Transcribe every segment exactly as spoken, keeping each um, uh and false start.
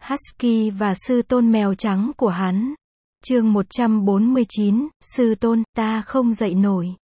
Husky và sư tôn mèo trắng của hắn. Chương một trăm bốn mươi chín, sư tôn, ta không dậy nổi.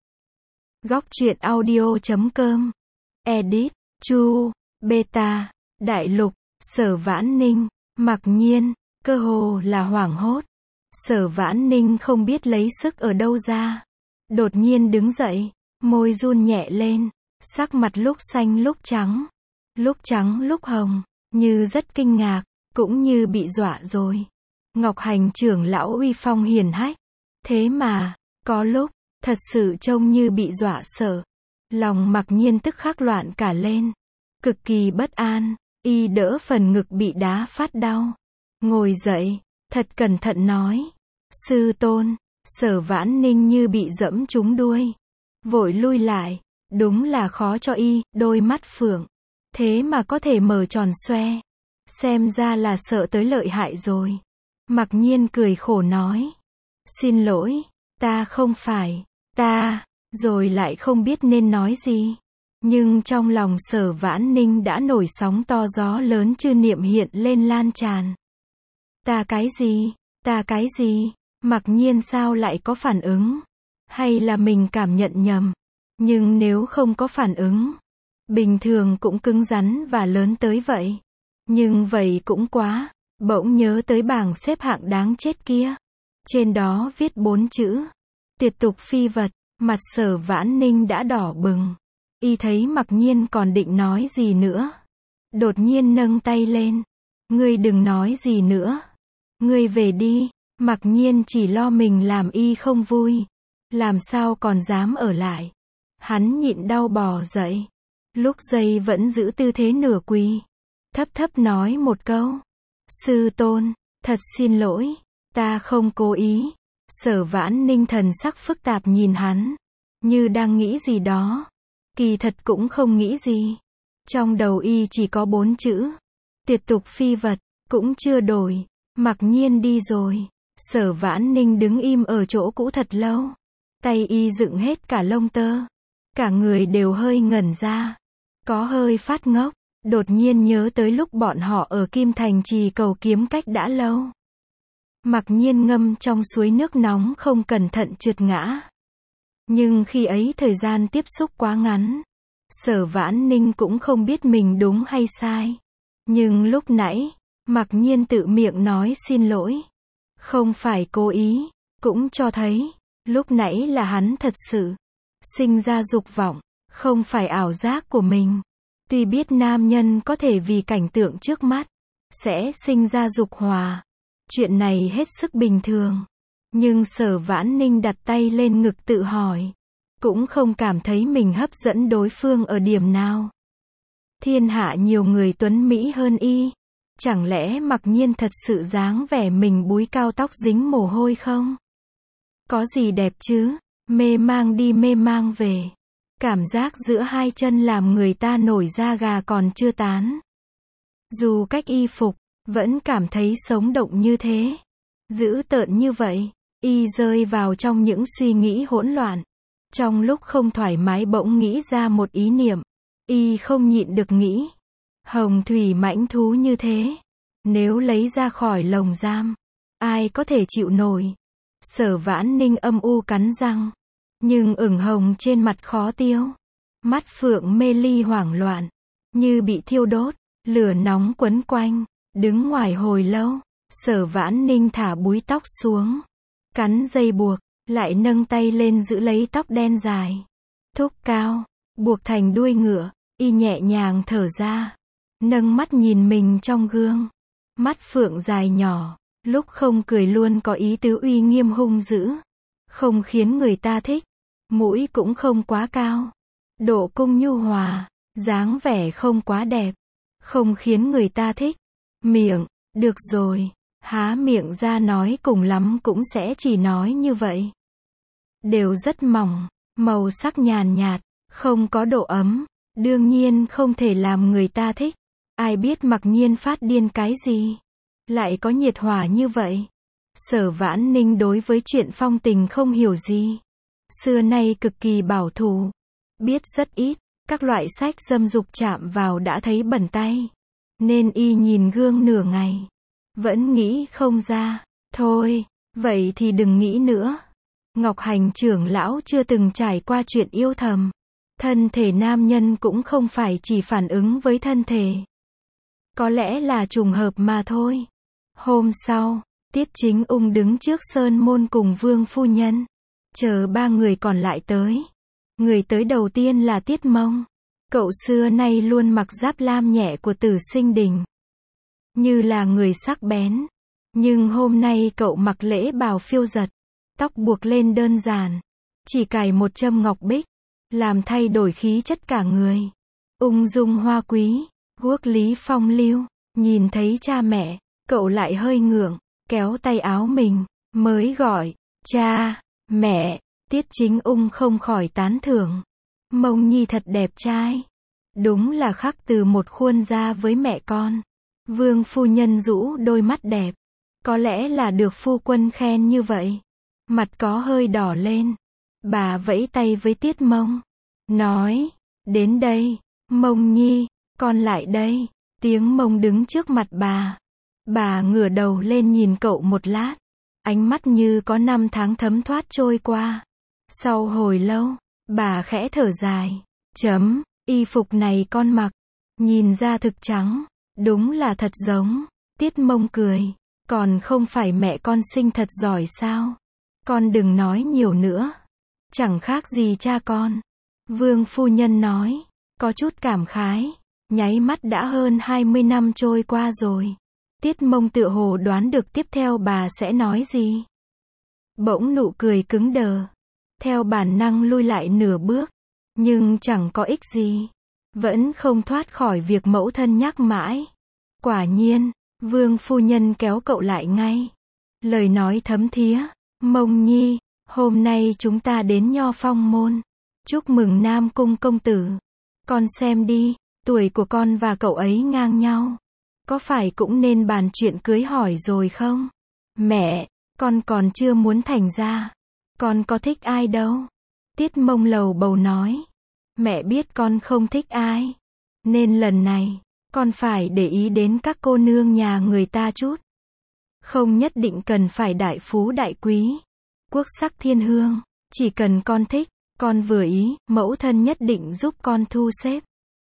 Góc truyện audio chấm com. Edit, Chu, Beta, Đại Lục, Sở Vãn Ninh, Mặc Nhiên, cơ hồ là hoảng hốt. Sở Vãn Ninh không biết lấy sức ở đâu ra. Đột nhiên đứng dậy, môi run nhẹ lên, sắc mặt lúc xanh lúc trắng, lúc trắng lúc hồng, như rất kinh ngạc, cũng như bị dọa rồi. Ngọc Hành trưởng lão uy phong hiển hách, thế mà, có lúc, thật sự trông như bị dọa sợ. Lòng Mặc Nhiên tức khắc loạn cả lên, cực kỳ bất an, y đỡ phần ngực bị đá phát đau. Ngồi dậy, thật cẩn thận nói, sư tôn. Sở Vãn Ninh như bị dẫm trúng đuôi, vội lui lại, đúng là khó cho y, đôi mắt phượng, thế mà có thể mở tròn xoe, xem ra là sợ tới lợi hại rồi. Mặc Nhiên cười khổ nói, xin lỗi, ta không phải, ta, rồi lại không biết nên nói gì. Nhưng trong lòng Sở Vãn Ninh đã nổi sóng to gió lớn chư niệm hiện lên lan tràn. Ta cái gì, ta cái gì? Mặc Nhiên sao lại có phản ứng? Hay là mình cảm nhận nhầm? Nhưng nếu không có phản ứng, bình thường cũng cứng rắn và lớn tới vậy. Nhưng vậy cũng quá. Bỗng nhớ tới bảng xếp hạng đáng chết kia. Trên đó viết bốn chữ. Tuyệt tục phi vật. Mặt Sở Vãn Ninh đã đỏ bừng. Y thấy Mặc Nhiên còn định nói gì nữa. Đột nhiên nâng tay lên. Ngươi đừng nói gì nữa. Ngươi về đi. Mặc Nhiên chỉ lo mình làm y không vui. Làm sao còn dám ở lại. Hắn nhịn đau bò dậy. Lúc giây vẫn giữ tư thế nửa quỳ. Thấp thấp nói một câu. Sư tôn, thật xin lỗi. Ta không cố ý. Sở Vãn Ninh thần sắc phức tạp nhìn hắn. Như đang nghĩ gì đó. Kỳ thật cũng không nghĩ gì. Trong đầu y chỉ có bốn chữ. Tuyệt tục phi vật. Cũng chưa đổi. Mặc Nhiên đi rồi. Sở Vãn Ninh đứng im ở chỗ cũ thật lâu. Tay y dựng hết cả lông tơ. Cả người đều hơi ngẩn ra. Có hơi phát ngốc. Đột nhiên nhớ tới lúc bọn họ ở Kim Thành Trì cầu kiếm cách đã lâu. Mặc Nhiên ngâm trong suối nước nóng không cẩn thận trượt ngã. Nhưng khi ấy thời gian tiếp xúc quá ngắn. Sở Vãn Ninh cũng không biết mình đúng hay sai. Nhưng lúc nãy, Mặc Nhiên tự miệng nói xin lỗi. Không phải cố ý, cũng cho thấy, lúc nãy là hắn thật sự sinh ra dục vọng, không phải ảo giác của mình. Tuy biết nam nhân có thể vì cảnh tượng trước mắt, sẽ sinh ra dục hòa. Chuyện này hết sức bình thường. Nhưng Sở Vãn Ninh đặt tay lên ngực tự hỏi. Cũng không cảm thấy mình hấp dẫn đối phương ở điểm nào. Thiên hạ nhiều người tuấn mỹ hơn y. Chẳng lẽ Mặc Nhiên thật sự dáng vẻ mình búi cao tóc dính mồ hôi không? Có gì đẹp chứ? Mê mang đi mê mang về. Cảm giác giữa hai chân làm người ta nổi da gà còn chưa tán. Dù cách y phục, vẫn cảm thấy sống động như thế. Dữ tợn như vậy, y rơi vào trong những suy nghĩ hỗn loạn. Trong lúc không thoải mái bỗng nghĩ ra một ý niệm. Y không nhịn được nghĩ. Hồng thủy mãnh thú như thế. Nếu lấy ra khỏi lồng giam, ai có thể chịu nổi. Sở Vãn Ninh âm u cắn răng. Nhưng ửng hồng trên mặt khó tiêu. Mắt phượng mê ly hoảng loạn. Như bị thiêu đốt. Lửa nóng quấn quanh. Đứng ngoài hồi lâu. Sở Vãn Ninh thả búi tóc xuống. Cắn dây buộc. Lại nâng tay lên giữ lấy tóc đen dài. Thúc cao. Buộc thành đuôi ngựa. Y nhẹ nhàng thở ra. Nâng mắt nhìn mình trong gương. Mắt phượng dài nhỏ. Lúc không cười luôn có ý tứ uy nghiêm hung dữ. Không khiến người ta thích. Mũi cũng không quá cao. Độ cung nhu hòa. Dáng vẻ không quá đẹp. Không khiến người ta thích. Miệng. Được rồi. Há miệng ra nói cùng lắm cũng sẽ chỉ nói như vậy. Đều rất mỏng. Màu sắc nhàn nhạt. Không có độ ấm. Đương nhiên không thể làm người ta thích. Ai biết Mặc Nhiên phát điên cái gì. Lại có nhiệt hỏa như vậy. Sở Vãn Ninh đối với chuyện phong tình không hiểu gì. Xưa nay cực kỳ bảo thủ. Biết rất ít. Các loại sách dâm dục chạm vào đã thấy bẩn tay. Nên y nhìn gương nửa ngày. Vẫn nghĩ không ra. Thôi, vậy thì đừng nghĩ nữa. Ngọc Hành trưởng lão chưa từng trải qua chuyện yêu thầm. Thân thể nam nhân cũng không phải chỉ phản ứng với thân thể. Có lẽ là trùng hợp mà thôi. Hôm sau, Tiết Chính Ung đứng trước sơn môn cùng Vương phu nhân. Chờ ba người còn lại tới. Người tới đầu tiên là Tiết Mông. Cậu xưa nay luôn mặc giáp lam nhẹ của Tử Sinh Đình. Như là người sắc bén. Nhưng hôm nay cậu mặc lễ bào phiêu giật. Tóc buộc lên đơn giản. Chỉ cài một châm ngọc bích. Làm thay đổi khí chất cả người. Ung dung hoa quý. Guốc lý phong lưu. Nhìn thấy cha mẹ, cậu lại hơi ngượng. Kéo tay áo mình. Mới gọi. Cha, mẹ. Tiết Chính Ung không khỏi tán thưởng. Mông Nhi thật đẹp trai. Đúng là khắc từ một khuôn ra với mẹ con. Vương phu nhân rũ đôi mắt đẹp. Có lẽ là được phu quân khen như vậy. Mặt có hơi đỏ lên. Bà vẫy tay với Tiết Mông. Nói, đến đây, Mông Nhi, con lại đây. Tiếng Mông đứng trước mặt bà. Bà ngửa đầu lên nhìn cậu một lát. Ánh mắt như có năm tháng thấm thoát trôi qua. Sau hồi lâu, bà khẽ thở dài. Chấm, y phục này con mặc. Nhìn ra thực trắng. Đúng là thật giống. Tiết Mông cười. Còn không phải mẹ con sinh thật giỏi sao? Con đừng nói nhiều nữa. Chẳng khác gì cha con. Vương phu nhân nói. Có chút cảm khái. Nháy mắt đã hơn hai mươi năm trôi qua rồi. Tiết Mông tựa hồ đoán được tiếp theo bà sẽ nói gì. Bỗng nụ cười cứng đờ. Theo bản năng lui lại nửa bước. Nhưng chẳng có ích gì. Vẫn không thoát khỏi việc mẫu thân nhắc mãi. Quả nhiên, Vương phu nhân kéo cậu lại ngay. Lời nói thấm thía. Mông Nhi, hôm nay chúng ta đến Nho Phong môn. Chúc mừng Nam Cung công tử. Con xem đi, tuổi của con và cậu ấy ngang nhau. Có phải cũng nên bàn chuyện cưới hỏi rồi không? Mẹ, con còn chưa muốn thành ra. Con có thích ai đâu. Tiết Mông lầu bầu nói. Mẹ biết con không thích ai. Nên lần này, con phải để ý đến các cô nương nhà người ta chút. Không nhất định cần phải đại phú đại quý. Quốc sắc thiên hương. Chỉ cần con thích, con vừa ý, mẫu thân nhất định giúp con thu xếp.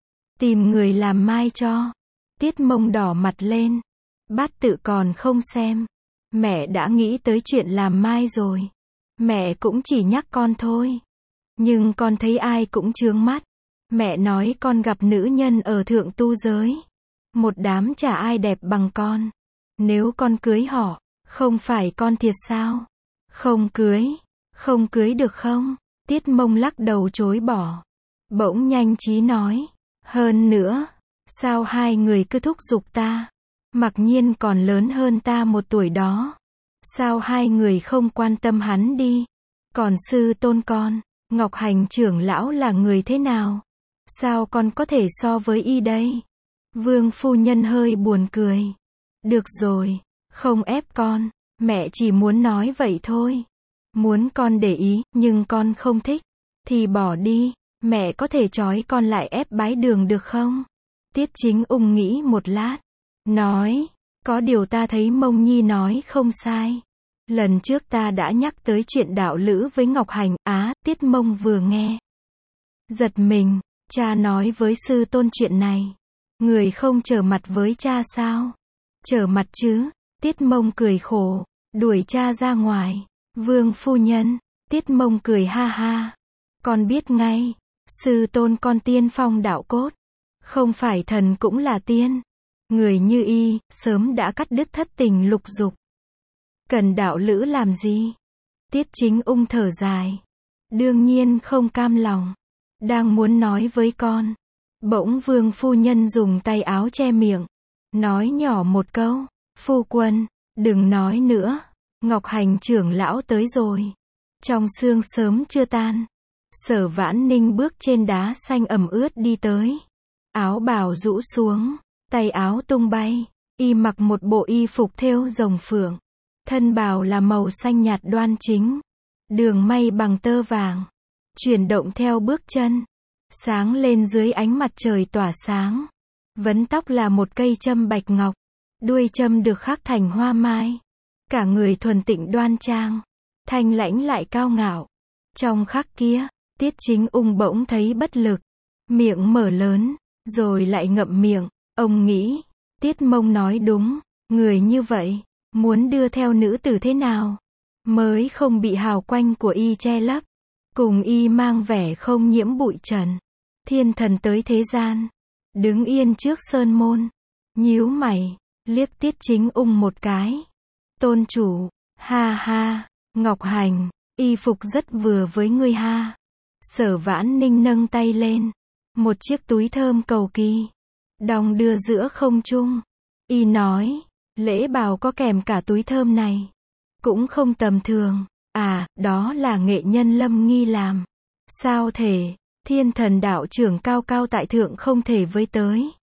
Tìm người làm mai cho. Tiết Mông đỏ mặt lên. Bát tự còn không xem. Mẹ đã nghĩ tới chuyện làm mai rồi. Mẹ cũng chỉ nhắc con thôi. Nhưng con thấy ai cũng chướng mắt. Mẹ nói con gặp nữ nhân ở thượng tu giới. Một đám chả ai đẹp bằng con. Nếu con cưới họ, không phải con thiệt sao? Không cưới. Không cưới được không? Tiết Mông lắc đầu chối bỏ. Bỗng nhanh trí nói. Hơn nữa, sao hai người cứ thúc giục ta? Mặc nhiên còn lớn hơn ta một tuổi đó. Sao hai người không quan tâm hắn đi? Còn sư tôn con, Ngọc Hành trưởng lão là người thế nào? Sao con có thể so với y đây? Vương phu nhân hơi buồn cười. Được rồi, không ép con, mẹ chỉ muốn nói vậy thôi. Muốn con để ý, nhưng con không thích, thì bỏ đi, mẹ có thể trói con lại ép bái đường được không? Tiết Chính Ung nghĩ một lát, nói, có điều ta thấy Mông Nhi nói không sai. Lần trước ta đã nhắc tới chuyện đạo lữ với Ngọc Hành, á, Tiết Mông vừa nghe. Giật mình, cha nói với sư tôn chuyện này. Người không trở mặt với cha sao? Trở mặt chứ, Tiết Mông cười khổ, đuổi cha ra ngoài. Vương phu nhân, Tiết Mông cười ha ha. Con biết ngay, sư tôn con tiên phong đạo cốt. Không phải thần cũng là tiên. Người như y, sớm đã cắt đứt thất tình lục dục. Cần đạo lữ làm gì? Tiết Chính Ung thở dài. Đương nhiên không cam lòng. Đang muốn nói với con. Bỗng Vương phu nhân dùng tay áo che miệng. Nói nhỏ một câu. Phu quân, đừng nói nữa. Ngọc Hành trưởng lão tới rồi. Trong sương sớm chưa tan. Sở Vãn Ninh bước trên đá xanh ẩm ướt đi tới. Áo bào rũ xuống. Tay áo tung bay. Y mặc một bộ y phục thêu rồng phượng. Thân bào là màu xanh nhạt đoan chính. Đường may bằng tơ vàng. Chuyển động theo bước chân. Sáng lên dưới ánh mặt trời tỏa sáng. Vấn tóc là một cây châm bạch ngọc. đuôi châm được khắc thành hoa mai. Cả người thuần tịnh đoan trang, thanh lãnh lại cao ngạo. Trong khắc kia, Tiết Chính Ung bỗng thấy bất lực, miệng mở lớn, rồi lại ngậm miệng. Ông nghĩ, Tiết Mông nói đúng, người như vậy, muốn đưa theo nữ tử thế nào, mới không bị hào quang của y che lấp, cùng y mang vẻ không nhiễm bụi trần. Thiên thần tới thế gian, đứng yên trước sơn môn, nhíu mày, liếc Tiết Chính Ung một cái. Tôn chủ, ha ha, Ngọc Hành, y phục rất vừa với ngươi ha. Sở Vãn Ninh nâng tay lên, một chiếc túi thơm cầu kỳ, đong đưa giữa không trung. Y nói, lễ bào có kèm cả túi thơm này, cũng không tầm thường. À, đó là nghệ nhân Lâm Nghi làm. Sao thể, thiên thần đạo trưởng cao cao tại thượng không thể với tới.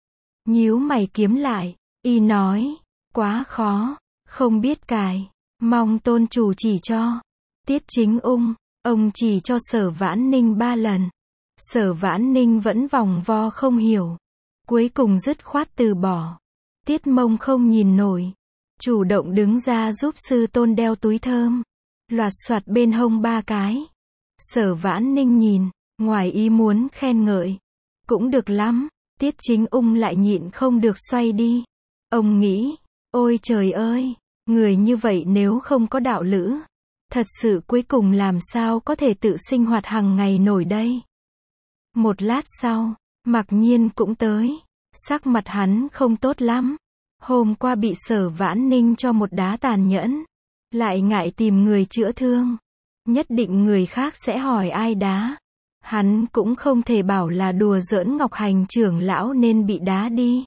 Nhíu mày kiếm lại, y nói, quá khó, không biết cài, mong tôn chủ chỉ cho. Tiết Chính Ung, ông chỉ cho Sở Vãn Ninh ba lần. Sở Vãn Ninh vẫn vòng vo không hiểu, cuối cùng dứt khoát từ bỏ. Tiết Mông không nhìn nổi, chủ động đứng ra giúp sư tôn đeo túi thơm, loạt soạt bên hông ba cái. Sở Vãn Ninh nhìn, ngoài ý muốn khen ngợi, cũng được lắm. Tiết Chính Ung lại nhịn không được xoay đi. Ông nghĩ, ôi trời ơi, người như vậy nếu không có đạo lữ, thật sự cuối cùng làm sao có thể tự sinh hoạt hàng ngày nổi đây. Một lát sau, Mặc Nhiên cũng tới, sắc mặt hắn không tốt lắm. Hôm qua bị Sở Vãn Ninh cho một đá tàn nhẫn, lại ngại tìm người chữa thương, nhất định người khác sẽ hỏi ai đá. Hắn cũng không thể bảo là đùa giỡn Ngọc Hành trưởng lão nên bị đá đi,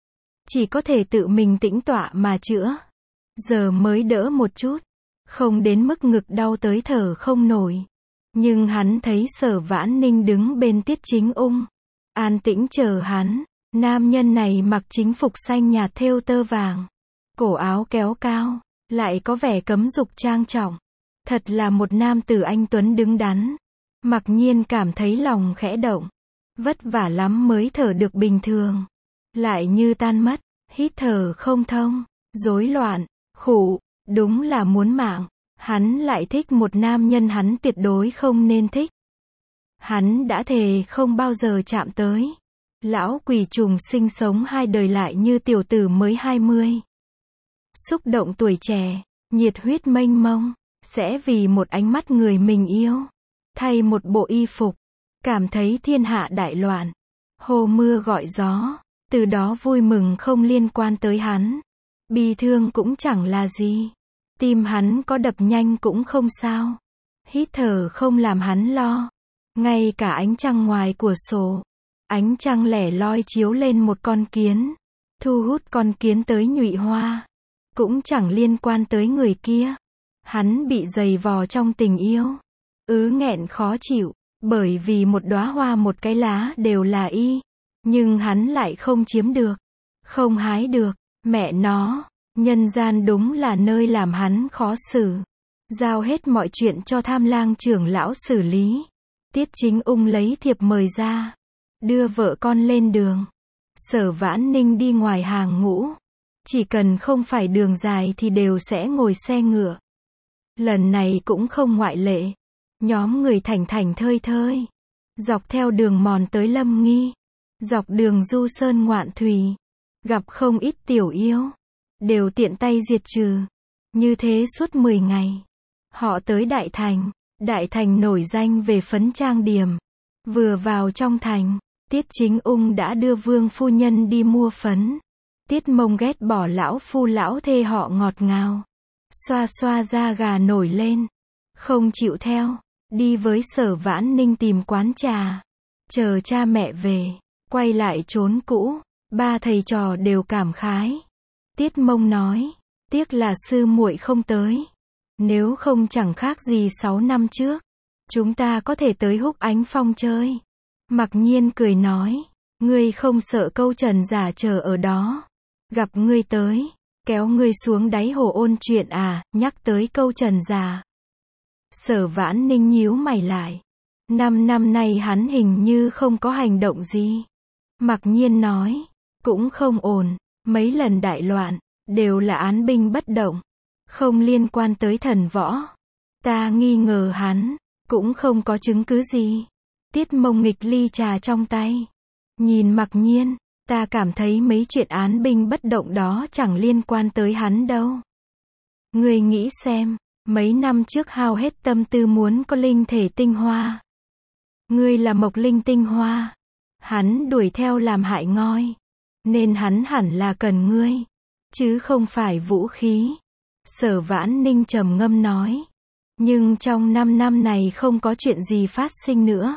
chỉ có thể tự mình tĩnh tọa mà chữa. Giờ mới đỡ một chút, không đến mức ngực đau tới thở không nổi. Nhưng hắn thấy Sở Vãn Ninh đứng bên Tiết Chính Ung, an tĩnh chờ hắn. Nam nhân này mặc chính phục xanh nhạt thêu tơ vàng, cổ áo kéo cao, lại có vẻ cấm dục trang trọng. Thật là một nam tử anh tuấn đứng đắn. Mặc Nhiên cảm thấy lòng khẽ động, vất vả lắm mới thở được bình thường, lại như tan mất, hít thở không thông, rối loạn, khụ, đúng là muốn mạng. Hắn lại thích một nam nhân hắn tuyệt đối không nên thích. Hắn đã thề không bao giờ chạm tới. Lão quỷ trùng sinh sống hai đời lại như tiểu tử mới hai mươi. Xúc động tuổi trẻ, nhiệt huyết mênh mông, sẽ vì một ánh mắt người mình yêu, thay một bộ y phục, cảm thấy thiên hạ đại loạn, hồ mưa gọi gió, từ đó vui mừng không liên quan tới hắn, bi thương cũng chẳng là gì, tim hắn có đập nhanh cũng không sao, hít thở không làm hắn lo, ngay cả ánh trăng ngoài cửa sổ, ánh trăng lẻ loi chiếu lên một con kiến, thu hút con kiến tới nhụy hoa, cũng chẳng liên quan tới người kia. Hắn bị giày vò trong tình yêu, ứ nghẹn khó chịu, bởi vì một đóa hoa một cái lá đều là y, nhưng hắn lại không chiếm được, không hái được. Mẹ nó, nhân gian đúng là nơi làm hắn khó xử. Giao hết mọi chuyện cho Tham Lang trưởng lão xử lý. Tiết Chính Ung lấy thiệp mời ra, đưa vợ con lên đường. Sở Vãn Ninh đi ngoài hàng ngũ, chỉ cần không phải đường dài thì đều sẽ ngồi xe ngựa. Lần này cũng không ngoại lệ. Nhóm người thảnh thảnh thơi thơi, dọc theo đường mòn tới Lâm Nghi, dọc đường du sơn ngoạn thủy, gặp không ít tiểu yêu, đều tiện tay diệt trừ. Như thế suốt mười ngày, họ tới Đại Thành. Đại Thành nổi danh về phấn trang điểm. Vừa vào trong thành, Tiết Chính Ung đã đưa Vương phu nhân đi mua phấn. Tiết Mông ghét bỏ lão phu lão thê họ ngọt ngào, xoa xoa da gà nổi lên, không chịu theo, đi với Sở Vãn Ninh tìm quán trà, chờ cha mẹ về, quay lại chốn cũ. Ba thầy trò đều cảm khái. Tiết Mông nói, tiếc là sư muội không tới, nếu không chẳng khác gì sáu năm trước, chúng ta có thể tới Húc Ánh Phong chơi. Mặc Nhiên cười nói, ngươi không sợ câu trần giả chờ ở đó, gặp ngươi tới, kéo ngươi xuống đáy hồ ôn chuyện à, nhắc tới câu trần giả. Sở Vãn Ninh nhíu mày lại. Năm năm nay hắn hình như không có hành động gì. Mặc Nhiên nói, cũng không ổn, Mấy lần đại loạn, đều là án binh bất động, không liên quan tới thần võ. Ta nghi ngờ hắn, cũng không có chứng cứ gì. Tiết Mông nghịch ly trà trong tay. Nhìn Mặc Nhiên, ta cảm thấy mấy chuyện án binh bất động đó chẳng liên quan tới hắn đâu. Ngươi nghĩ xem, mấy năm trước hao hết tâm tư muốn có linh thể tinh hoa. Ngươi là Mộc Linh tinh hoa. Hắn đuổi theo làm hại ngoi. Nên hắn hẳn là cần ngươi, chứ không phải vũ khí. Sở Vãn Ninh trầm ngâm nói. Nhưng trong năm năm này không có chuyện gì phát sinh nữa.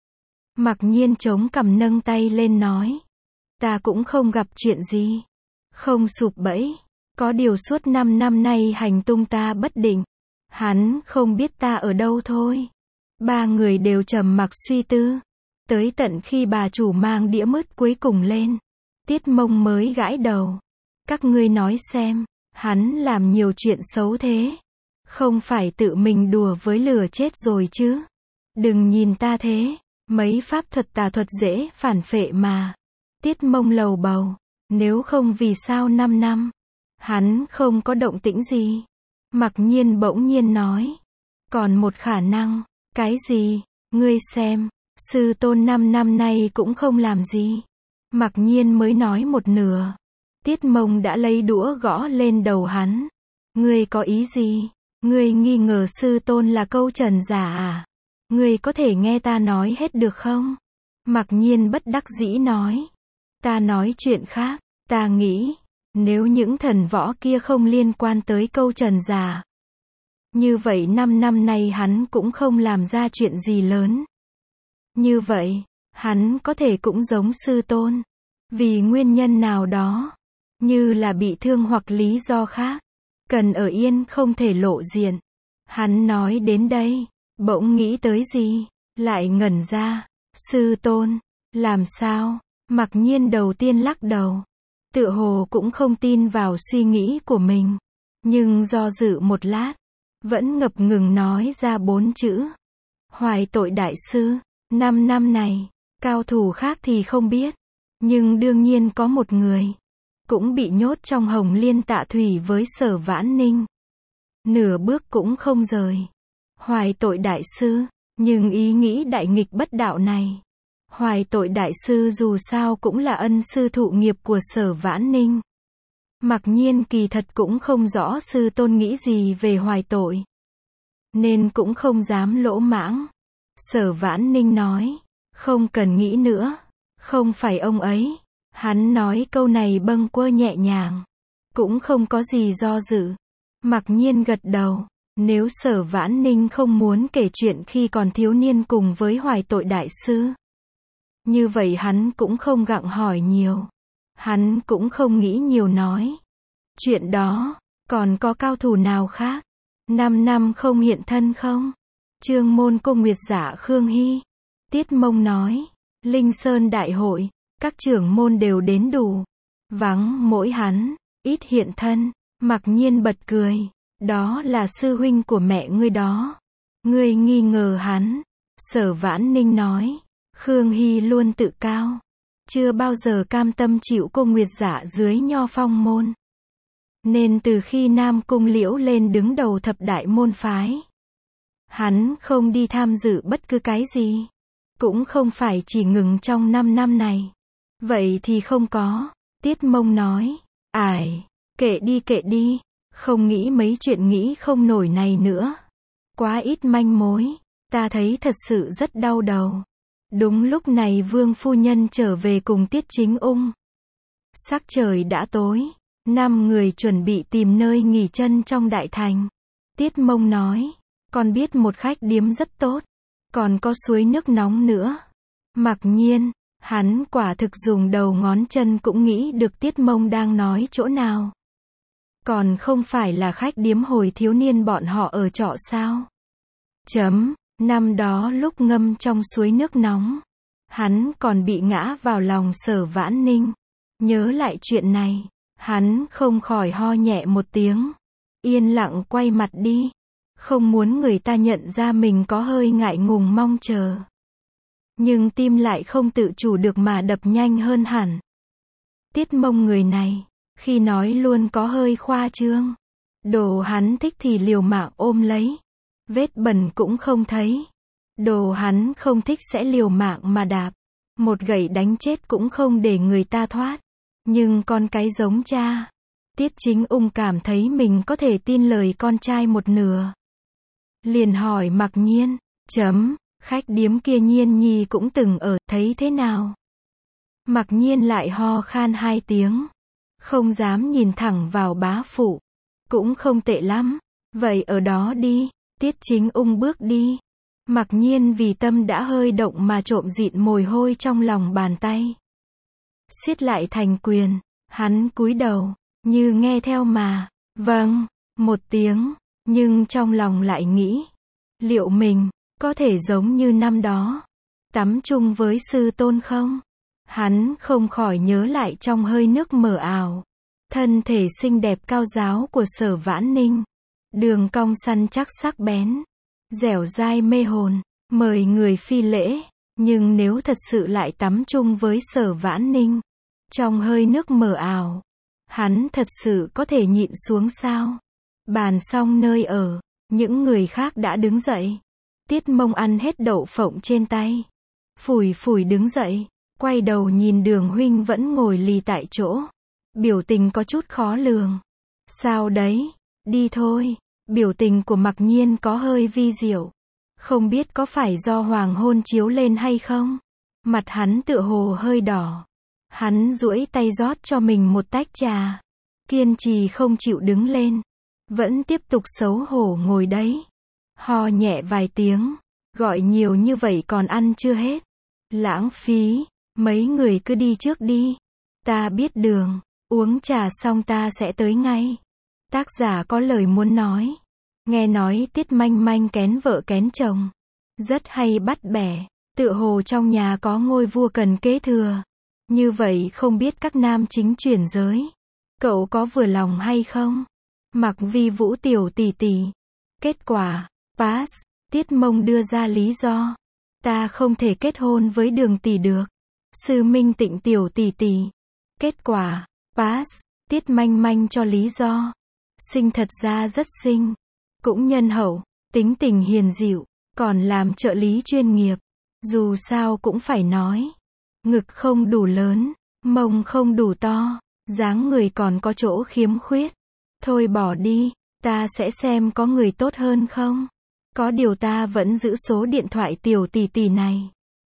Mặc Nhiên chống cằm nâng tay lên nói. Ta cũng không gặp chuyện gì. Không sụp bẫy. Có điều suốt năm năm nay hành tung ta bất định. Hắn không biết ta ở đâu thôi. Ba người đều trầm mặc suy tư. Tới tận khi bà chủ mang đĩa mứt cuối cùng lên. Tiết Mông mới gãi đầu. Các ngươi nói xem, hắn làm nhiều chuyện xấu thế. Không phải tự mình đùa với lửa chết rồi chứ. Đừng nhìn ta thế. Mấy pháp thuật tà thuật dễ phản phệ mà. Tiết Mông lầu bầu. Nếu không vì sao năm năm. Hắn không có động tĩnh gì. Mặc Nhiên bỗng nhiên nói. Còn một khả năng. Cái gì? Ngươi xem. Sư tôn năm năm nay cũng không làm gì. Mặc Nhiên mới nói một nửa. Tiết Mông đã lấy đũa gõ lên đầu hắn. Ngươi có ý gì? Ngươi nghi ngờ sư tôn là câu trần giả à? Ngươi có thể nghe ta nói hết được không? Mặc Nhiên bất đắc dĩ nói. Ta nói chuyện khác. Ta nghĩ, nếu những thần võ kia không liên quan tới câu trần giả. Như vậy năm năm nay hắn cũng không làm ra chuyện gì lớn. Như vậy, hắn có thể cũng giống sư tôn. Vì nguyên nhân nào đó. Như là bị thương hoặc lý do khác. Cần ở yên không thể lộ diện. Hắn nói đến đây. Bỗng nghĩ tới gì. Lại ngẩn ra. Sư tôn. Làm sao? Mặc Nhiên đầu tiên lắc đầu. Tựa hồ cũng không tin vào suy nghĩ của mình. Nhưng do dự một lát. Vẫn ngập ngừng nói ra bốn chữ. Hoài tội đại sư. Năm năm này. Cao thủ khác thì không biết. Nhưng đương nhiên có một người. Cũng bị nhốt trong Hồng Liên Tạ Thủy với Sở Vãn Ninh. Nửa bước cũng không rời. Hoài tội đại sư. Nhưng ý nghĩ đại nghịch bất đạo này. Hoài tội đại sư dù sao cũng là ân sư thụ nghiệp của Sở Vãn Ninh. Mặc Nhiên kỳ thật cũng không rõ sư tôn nghĩ gì về hoài tội. Nên cũng không dám lỗ mãng. Sở Vãn Ninh nói. Không cần nghĩ nữa. Không phải ông ấy. Hắn nói câu này bâng quơ nhẹ nhàng. Cũng không có gì do dự. Mặc Nhiên gật đầu. Nếu Sở Vãn Ninh không muốn kể chuyện khi còn thiếu niên cùng với hoài tội đại sư. Như vậy hắn cũng không gặng hỏi nhiều. Hắn cũng không nghĩ nhiều nói. Chuyện đó, còn có cao thủ nào khác? Năm năm không hiện thân không? Chương môn cô Nguyệt Giả Khương Hy. Tiết Mông nói. Linh Sơn đại hội, các trưởng môn đều đến đủ. Vắng mỗi hắn, ít hiện thân. Mặc Nhiên bật cười. Đó là sư huynh của mẹ ngươi đó. Ngươi nghi ngờ hắn. Sở Vãn Ninh nói. Khương Hy luôn tự cao. Chưa bao giờ cam tâm chịu cô Nguyệt Giả dưới nho phong môn. Nên từ khi Nam Cung Liễu lên đứng đầu thập đại môn phái. Hắn không đi tham dự bất cứ cái gì. Cũng không phải chỉ ngừng trong năm năm này. Vậy thì không có. Tiết Mông nói. Ải, kệ đi kệ đi. Không nghĩ mấy chuyện nghĩ không nổi này nữa. Quá ít manh mối. Ta thấy thật sự rất đau đầu. Đúng lúc này Vương phu nhân trở về cùng Tiết Chính Ung. Sắc trời đã tối. Năm người chuẩn bị tìm nơi nghỉ chân trong đại thành. Tiết Mông nói. Con biết một khách điếm rất tốt. Còn có suối nước nóng nữa. Mặc Nhiên. Hắn quả thực dùng đầu ngón chân cũng nghĩ được Tiết Mông đang nói chỗ nào. Còn không phải là khách điếm hồi thiếu niên bọn họ ở trọ sao? Chấm. Năm đó lúc ngâm trong suối nước nóng. Hắn còn bị ngã vào lòng Sở Vãn Ninh. Nhớ lại chuyện này. Hắn không khỏi ho nhẹ một tiếng. Yên lặng quay mặt đi. Không muốn người ta nhận ra mình có hơi ngại ngùng mong chờ. Nhưng tim lại không tự chủ được mà đập nhanh hơn hẳn. Tiết Mông người này. Khi nói luôn có hơi khoa trương. Đồ hắn thích thì liều mạng ôm lấy. Vết bẩn cũng không thấy. Đồ hắn không thích sẽ liều mạng mà đạp. Một gậy đánh chết cũng không để người ta thoát. Nhưng con cái giống cha. Tiết Chính Ung cảm thấy mình có thể tin lời con trai một nửa. Liền hỏi Mặc Nhiên, chấm, khách điếm kia Nhiên Nhi cũng từng ở, thấy thế nào? Mặc Nhiên lại ho khan hai tiếng. Không dám nhìn thẳng vào bá phụ. Cũng không tệ lắm. Vậy ở đó đi. Tiết Chính Ung bước đi. Mặc Nhiên vì tâm đã hơi động mà trộm dịn mồ hôi trong lòng bàn tay. Siết lại thành quyền. Hắn cúi đầu, như nghe theo mà. Vâng, một tiếng. Nhưng trong lòng lại nghĩ. Liệu mình, có thể giống như năm đó. Tắm chung với sư tôn không? Hắn không khỏi nhớ lại trong hơi nước mờ ảo. Thân thể xinh đẹp cao ráo của Sở Vãn Ninh. Đường cong săn chắc sắc bén. Dẻo dai mê hồn. Mời người phi lễ. Nhưng nếu thật sự lại tắm chung với Sở Vãn Ninh. Trong hơi nước mờ ảo. Hắn thật sự có thể nhịn xuống sao? Bàn xong nơi ở. Những người khác đã đứng dậy. Tiết Mông ăn hết đậu phộng trên tay. Phủi phủi đứng dậy. Quay đầu nhìn Đường huynh vẫn ngồi lì tại chỗ. Biểu tình có chút khó lường. Sao đấy? Đi thôi. Biểu tình của Mặc Nhiên có hơi vi diệu. Không biết có phải do hoàng hôn chiếu lên hay không? Mặt hắn tựa hồ hơi đỏ. Hắn duỗi tay rót cho mình một tách trà. Kiên trì không chịu đứng lên. Vẫn tiếp tục xấu hổ ngồi đấy. Ho nhẹ vài tiếng. Gọi nhiều như vậy còn ăn chưa hết. Lãng phí. Mấy người cứ đi trước đi. Ta biết đường. Uống trà xong ta sẽ tới ngay. Tác giả có lời muốn nói. Nghe nói Tiết Manh Manh kén vợ kén chồng. Rất hay bắt bẻ. Tựa hồ trong nhà có ngôi vua cần kế thừa. Như vậy không biết các nam chính chuyển giới. Cậu có vừa lòng hay không? Mặc Vi Vũ tiểu tỷ tỷ. Kết quả, pass. Tiết Mông đưa ra lý do. Ta không thể kết hôn với Đường tỷ được. Sư Minh Tịnh tiểu tỷ tỷ. Kết quả, pass. Tiết Manh Manh cho lý do. Sinh thật ra rất xinh. Cũng nhân hậu. Tính tình hiền dịu. Còn làm trợ lý chuyên nghiệp. Dù sao cũng phải nói. Ngực không đủ lớn. Mông không đủ to. Dáng người còn có chỗ khiếm khuyết. Thôi bỏ đi. Ta sẽ xem có người tốt hơn không. Có điều ta vẫn giữ số điện thoại tiểu tỷ tỷ này.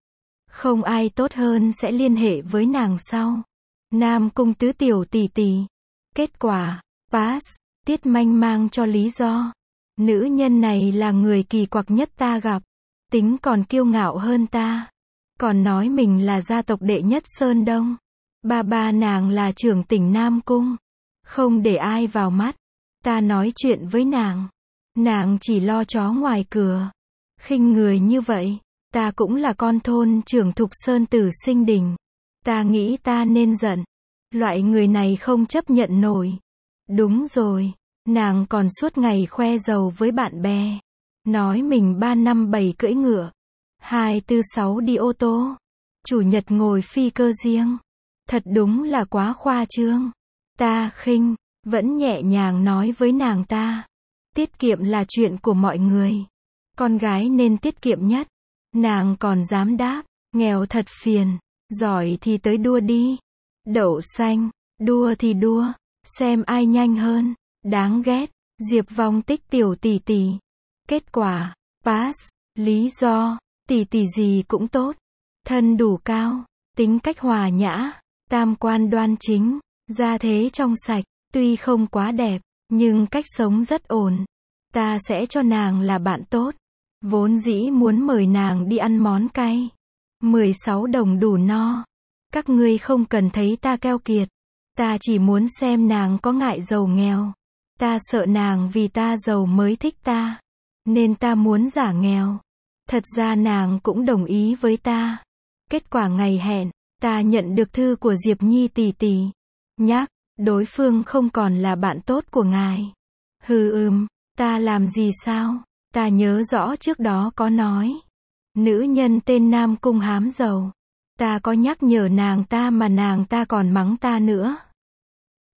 Không ai tốt hơn sẽ liên hệ với nàng sau. Nam Cung Tứ tiểu tỷ tỷ. Kết quả, pass. Tiết Manh mang cho lý do. Nữ nhân này là người kỳ quặc nhất ta gặp. Tính còn kiêu ngạo hơn ta. Còn nói mình là gia tộc đệ nhất Sơn Đông. Ba ba nàng là trưởng tỉnh Nam Cung. Không để ai vào mắt. Ta nói chuyện với nàng. Nàng chỉ lo chó ngoài cửa. Khinh người như vậy. Ta cũng là con thôn trưởng Thục Sơn Tử Sinh Đình. Ta nghĩ ta nên giận. Loại người này không chấp nhận nổi. Đúng rồi. Nàng còn suốt ngày khoe giàu với bạn bè. Nói mình ba năm bảy cưỡi ngựa. Hai tư sáu đi ô tô. Chủ nhật ngồi phi cơ riêng. Thật đúng là quá khoa trương. Ta khinh. Vẫn nhẹ nhàng nói với nàng ta. Tiết kiệm là chuyện của mọi người. Con gái nên tiết kiệm nhất. Nàng còn dám đáp. Nghèo thật phiền. Giỏi thì tới đua đi. Đậu xanh. Đua thì đua. Xem ai nhanh hơn. Đáng ghét. Diệp Vong Tích tiểu tỷ tỷ. Kết quả, pass. Lý do, tỷ tỷ gì cũng tốt. Thân đủ cao. Tính cách hòa nhã. Tam quan đoan chính. Gia thế trong sạch. Tuy không quá đẹp, nhưng cách sống rất ổn. Ta sẽ cho nàng là bạn tốt. Vốn dĩ muốn mời nàng đi ăn món cay. mười sáu đồng đủ no. Các ngươi không cần thấy ta keo kiệt. Ta chỉ muốn xem nàng có ngại giàu nghèo. Ta sợ nàng vì ta giàu mới thích ta. Nên ta muốn giả nghèo. Thật ra nàng cũng đồng ý với ta. Kết quả ngày hẹn, ta nhận được thư của Diệp Nhi tỷ tỷ. Nhắc, đối phương không còn là bạn tốt của ngài. Hừ ừm, ta làm gì sao? Ta nhớ rõ trước đó có nói. Nữ nhân tên Nam Cung hám giàu. Ta có nhắc nhở nàng ta mà nàng ta còn mắng ta nữa.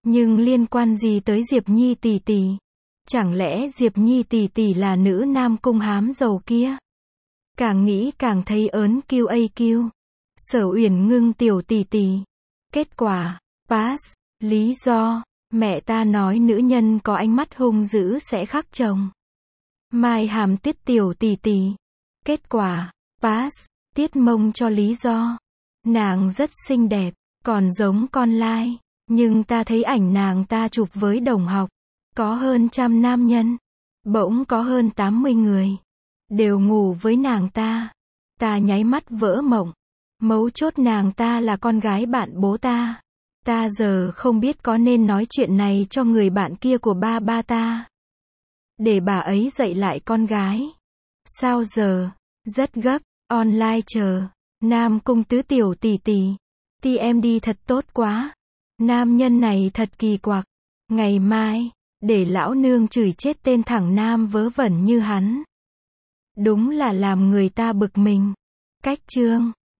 Nhưng liên quan gì tới Diệp Nhi tỷ tỷ? Chẳng lẽ Diệp Nhi tỷ tỷ là nữ Nam Cung hám giàu kia? Càng nghĩ càng thấy ớn kiêu a kiêu. Sở Uyển Ngưng tiểu tỷ tỷ. Kết quả, pass. Lý do, mẹ ta nói nữ nhân có ánh mắt hung dữ sẽ khắc chồng. Mai Hàm Tuyết tiểu tỷ tỷ. Kết quả, pass. Tiết Mông cho lý do. Nàng rất xinh đẹp, còn giống con lai. Nhưng ta thấy ảnh nàng ta chụp với đồng học. Có hơn trăm nam nhân. Bỗng có hơn tám mươi người. Đều ngủ với nàng ta. Ta nháy mắt vỡ mộng. Mấu chốt nàng ta là con gái bạn bố ta. Ta giờ không biết có nên nói chuyện này cho người bạn kia của ba ba ta. Để bà ấy dạy lại con gái. Sao giờ? Rất gấp. Online chờ. Nam Cung tứ tiểu tỷ tỷ. Ti em đi thật tốt quá. Nam nhân này thật kỳ quặc. Ngày mai, để lão nương chửi chết tên thẳng nam vớ vẩn như hắn. Đúng là làm người ta bực mình. Cách chương